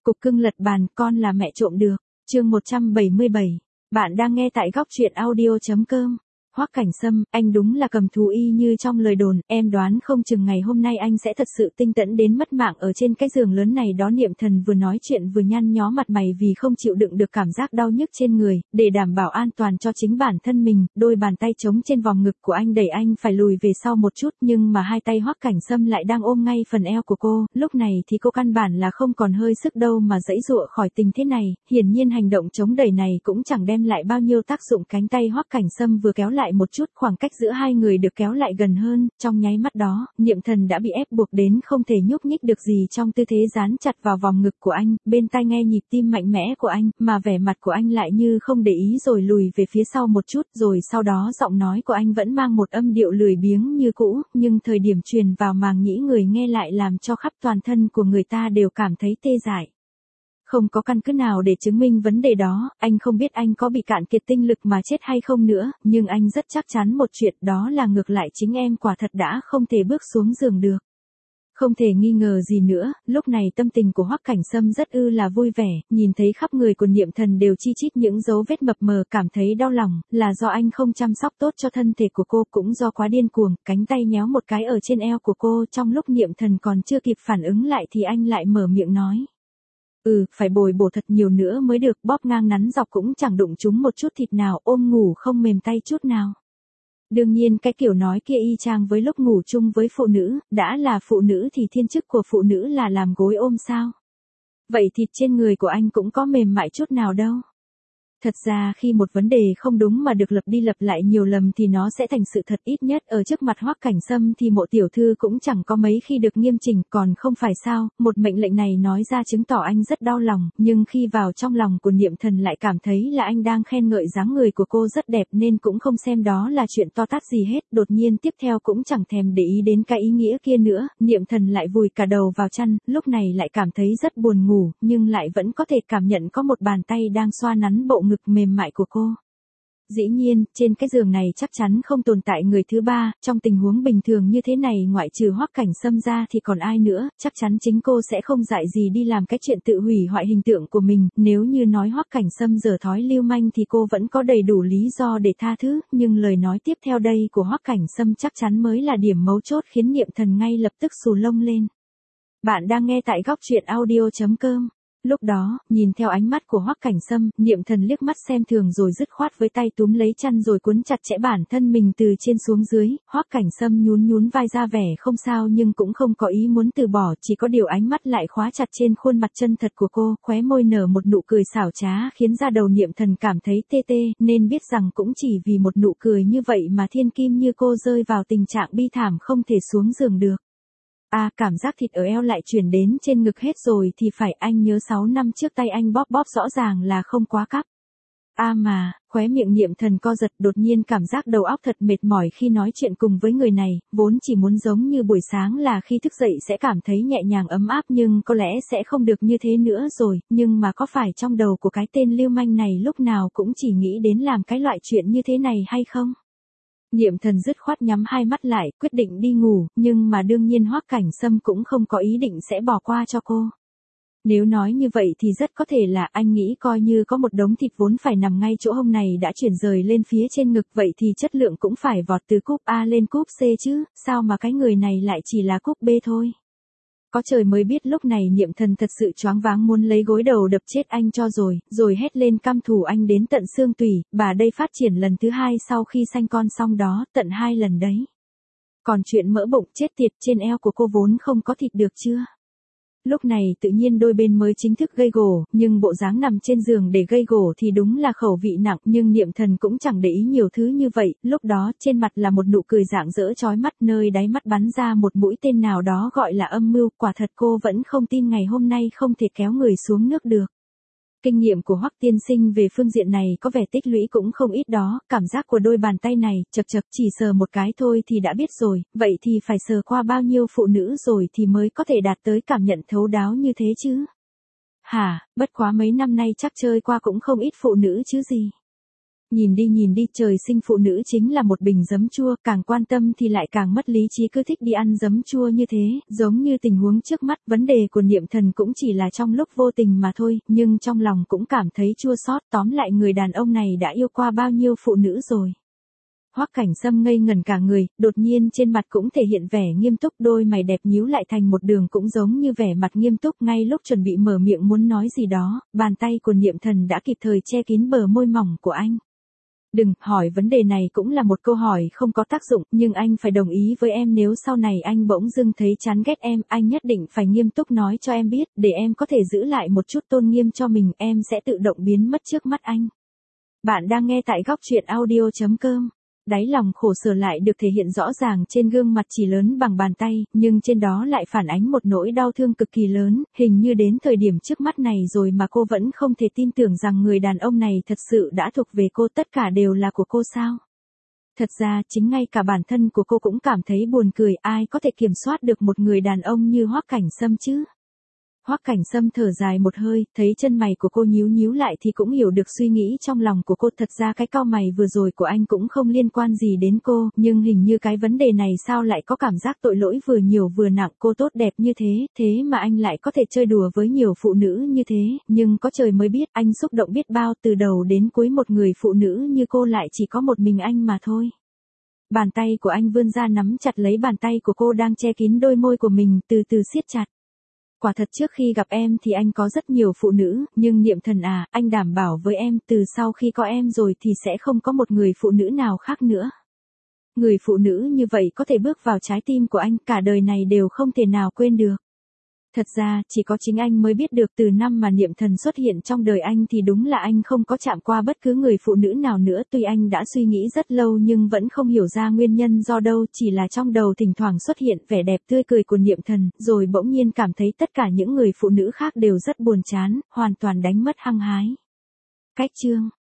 Cục cưng lật bàn, con là mẹ trộm được. Chương 177. Bạn đang nghe tại góc truyện audio.com. Hoắc Cảnh Sâm, anh đúng là cầm thú y như trong lời đồn, em đoán không chừng ngày hôm nay anh sẽ thật sự tinh tẫn đến mất mạng ở trên cái giường lớn này đó. Niệm Thần vừa nói chuyện vừa nhăn nhó mặt mày vì không chịu đựng được cảm giác đau nhức trên người, để đảm bảo an toàn cho chính bản thân mình, đôi bàn tay trống trên vòng ngực của anh đẩy anh phải lùi về sau một chút, nhưng mà hai tay Hoắc Cảnh Sâm lại đang ôm ngay phần eo của cô, lúc này thì cô căn bản là không còn hơi sức đâu mà giãy giụa khỏi tình thế này, hiển nhiên hành động chống đẩy này cũng chẳng đem lại bao nhiêu tác dụng. Cánh tay Hoắc Cảnh Sâm vừa kéo lại một chút, khoảng cách giữa hai người được kéo lại gần hơn, trong nháy mắt đó, Niệm Thần đã bị ép buộc đến không thể nhúc nhích được gì trong tư thế dán chặt vào vòng ngực của anh, bên tai nghe nhịp tim mạnh mẽ của anh, mà vẻ mặt của anh lại như không để ý rồi lùi về phía sau một chút, rồi sau đó giọng nói của anh vẫn mang một âm điệu lười biếng như cũ, nhưng thời điểm truyền vào màng nhĩ người nghe lại làm cho khắp toàn thân của người ta đều cảm thấy tê dại. Không có căn cứ nào để chứng minh vấn đề đó, anh không biết anh có bị cạn kiệt tinh lực mà chết hay không nữa, nhưng anh rất chắc chắn một chuyện, đó là ngược lại chính em quả thật đã không thể bước xuống giường được. Không thể nghi ngờ gì nữa, lúc này tâm tình của Hoắc Cảnh Sâm rất là vui vẻ, nhìn thấy khắp người của Niệm Thần đều chi chít những dấu vết mập mờ, cảm thấy đau lòng, là do anh không chăm sóc tốt cho thân thể của cô, cũng do quá điên cuồng, cánh tay nhéo một cái ở trên eo của cô, trong lúc Niệm Thần còn chưa kịp phản ứng lại thì anh lại mở miệng nói. Phải bồi bổ thật nhiều nữa mới được, bóp ngang nắn dọc cũng chẳng đụng trúng một chút thịt nào, ôm ngủ không mềm tay chút nào. Đương nhiên cái kiểu nói kia y chang với lúc ngủ chung với phụ nữ, đã là phụ nữ thì thiên chức của phụ nữ là làm gối ôm sao? Vậy thịt trên người của anh cũng có mềm mại chút nào đâu. Thật ra khi một vấn đề không đúng mà được lặp đi lặp lại nhiều lần thì nó sẽ thành sự thật, ít nhất ở trước mặt Hoắc Cảnh Sâm thì Mộ tiểu thư cũng chẳng có mấy khi được nghiêm chỉnh, còn không phải sao, một mệnh lệnh này nói ra chứng tỏ anh rất đau lòng, nhưng khi vào trong lòng của Niệm Thần lại cảm thấy là anh đang khen ngợi dáng người của cô rất đẹp nên cũng không xem đó là chuyện to tát gì hết, đột nhiên tiếp theo cũng chẳng thèm để ý đến cái ý nghĩa kia nữa, Niệm Thần lại vùi cả đầu vào chăn, lúc này lại cảm thấy rất buồn ngủ, nhưng lại vẫn có thể cảm nhận có một bàn tay đang xoa nắn bộ ngực mềm mại của cô. Dĩ nhiên, trên cái giường này chắc chắn không tồn tại người thứ ba, trong tình huống bình thường như thế này ngoại trừ Hoắc Cảnh Sâm ra thì còn ai nữa, chắc chắn chính cô sẽ không dại gì đi làm cái chuyện tự hủy hoại hình tượng của mình, nếu như nói Hoắc Cảnh Sâm dở thói lưu manh thì cô vẫn có đầy đủ lý do để tha thứ, nhưng lời nói tiếp theo đây của Hoắc Cảnh Sâm chắc chắn mới là điểm mấu chốt khiến Niệm Thần ngay lập tức xù lông lên. Bạn đang nghe tại góc truyện audio.com. Lúc đó, nhìn theo ánh mắt của Hoắc Cảnh Sâm, Niệm Thần liếc mắt xem thường rồi dứt khoát với tay túm lấy chăn rồi cuốn chặt chẽ bản thân mình từ trên xuống dưới, Hoắc Cảnh Sâm nhún vai ra vẻ không sao nhưng cũng không có ý muốn từ bỏ, chỉ có điều ánh mắt lại khóa chặt trên khuôn mặt chân thật của cô, khóe môi nở một nụ cười xảo trá khiến da đầu Niệm Thần cảm thấy tê tê, nên biết rằng cũng chỉ vì một nụ cười như vậy mà thiên kim như cô rơi vào tình trạng bi thảm không thể xuống giường được. Cảm giác thịt ở eo lại chuyển đến trên ngực hết rồi thì phải, anh nhớ 6 năm trước tay anh bóp rõ ràng là không quá cắp. Mà, khóe miệng Niệm Thần co giật, đột nhiên cảm giác đầu óc thật mệt mỏi khi nói chuyện cùng với người này, vốn chỉ muốn giống như buổi sáng là khi thức dậy sẽ cảm thấy nhẹ nhàng ấm áp nhưng có lẽ sẽ không được như thế nữa rồi, nhưng mà có phải trong đầu của cái tên lưu manh này lúc nào cũng chỉ nghĩ đến làm cái loại chuyện như thế này hay không? Niệm Thần dứt khoát nhắm hai mắt lại, quyết định đi ngủ, nhưng mà đương nhiên Hoắc Cảnh Sâm cũng không có ý định sẽ bỏ qua cho cô. Nếu nói như vậy thì rất có thể là anh nghĩ coi như có một đống thịt vốn phải nằm ngay chỗ hông này đã chuyển rời lên phía trên ngực, vậy thì chất lượng cũng phải vọt từ cúp A lên cúp C chứ, sao mà cái người này lại chỉ là cúp B thôi. Có trời mới biết lúc này Niệm Thần thật sự choáng váng muốn lấy gối đầu đập chết anh cho rồi hét lên căm thù anh đến tận xương tủy, bà đây phát triển lần thứ 2 sau khi sanh con xong đó, tận 2 lần đấy. Còn chuyện mỡ bụng chết tiệt, trên eo của cô vốn không có thịt được chưa? Lúc này tự nhiên đôi bên mới chính thức gây gổ, nhưng bộ dáng nằm trên giường để gây gổ thì đúng là khẩu vị nặng, nhưng Niệm Thần cũng chẳng để ý nhiều thứ như vậy, lúc đó trên mặt là một nụ cười rạng rỡ chói mắt, nơi đáy mắt bắn ra một mũi tên nào đó gọi là âm mưu, quả thật cô vẫn không tin ngày hôm nay không thể kéo người xuống nước được. Kinh nghiệm của Hoắc tiên sinh về phương diện này có vẻ tích lũy cũng không ít đó, cảm giác của đôi bàn tay này, chật chỉ sờ một cái thôi thì đã biết rồi, vậy thì phải sờ qua bao nhiêu phụ nữ rồi thì mới có thể đạt tới cảm nhận thấu đáo như thế chứ. Bất quá mấy năm nay chắc chơi qua cũng không ít phụ nữ chứ gì. Nhìn đi trời sinh phụ nữ chính là một bình giấm chua, càng quan tâm thì lại càng mất lý trí cứ thích đi ăn giấm chua như thế, giống như tình huống trước mắt, vấn đề của Niệm Thần cũng chỉ là trong lúc vô tình mà thôi, nhưng trong lòng cũng cảm thấy chua xót, tóm lại người đàn ông này đã yêu qua bao nhiêu phụ nữ rồi. Hoắc Cảnh Sâm ngây ngẩn cả người, đột nhiên trên mặt cũng thể hiện vẻ nghiêm túc, đôi mày đẹp nhíu lại thành một đường cũng giống như vẻ mặt nghiêm túc, ngay lúc chuẩn bị mở miệng muốn nói gì đó, bàn tay của Niệm Thần đã kịp thời che kín bờ môi mỏng của anh. Đừng, hỏi vấn đề này cũng là một câu hỏi không có tác dụng, nhưng anh phải đồng ý với em, nếu sau này anh bỗng dưng thấy chán ghét em, anh nhất định phải nghiêm túc nói cho em biết, để em có thể giữ lại một chút tôn nghiêm cho mình, em sẽ tự động biến mất trước mắt anh. Bạn đang nghe tại góc truyện audio.com. Đáy lòng khổ sở lại được thể hiện rõ ràng trên gương mặt chỉ lớn bằng bàn tay, nhưng trên đó lại phản ánh một nỗi đau thương cực kỳ lớn, hình như đến thời điểm trước mắt này rồi mà cô vẫn không thể tin tưởng rằng người đàn ông này thật sự đã thuộc về cô, tất cả đều là của cô sao? Thật ra, chính ngay cả bản thân của cô cũng cảm thấy buồn cười, ai có thể kiểm soát được một người đàn ông như Hoắc Cảnh Sâm chứ? Hoắc Cảnh Sâm thở dài một hơi, thấy chân mày của cô nhíu lại thì cũng hiểu được suy nghĩ trong lòng của cô, thật ra cái cau mày vừa rồi của anh cũng không liên quan gì đến cô, nhưng hình như cái vấn đề này sao lại có cảm giác tội lỗi vừa nhiều vừa nặng, cô tốt đẹp như thế, thế mà anh lại có thể chơi đùa với nhiều phụ nữ như thế, nhưng có trời mới biết, anh xúc động biết bao, từ đầu đến cuối một người phụ nữ như cô lại chỉ có một mình anh mà thôi. Bàn tay của anh vươn ra nắm chặt lấy bàn tay của cô đang che kín đôi môi của mình, từ từ siết chặt. Quả thật trước khi gặp em thì anh có rất nhiều phụ nữ, nhưng Niệm Thần à, anh đảm bảo với em, từ sau khi có em rồi thì sẽ không có một người phụ nữ nào khác nữa. Người phụ nữ như vậy có thể bước vào trái tim của anh, cả đời này đều không thể nào quên được. Thật ra, chỉ có chính anh mới biết được, từ năm mà Niệm Thần xuất hiện trong đời anh thì đúng là anh không có chạm qua bất cứ người phụ nữ nào nữa, tuy anh đã suy nghĩ rất lâu nhưng vẫn không hiểu ra nguyên nhân do đâu, chỉ là trong đầu thỉnh thoảng xuất hiện vẻ đẹp tươi cười của Niệm Thần, rồi bỗng nhiên cảm thấy tất cả những người phụ nữ khác đều rất buồn chán, hoàn toàn đánh mất hăng hái. Cách chương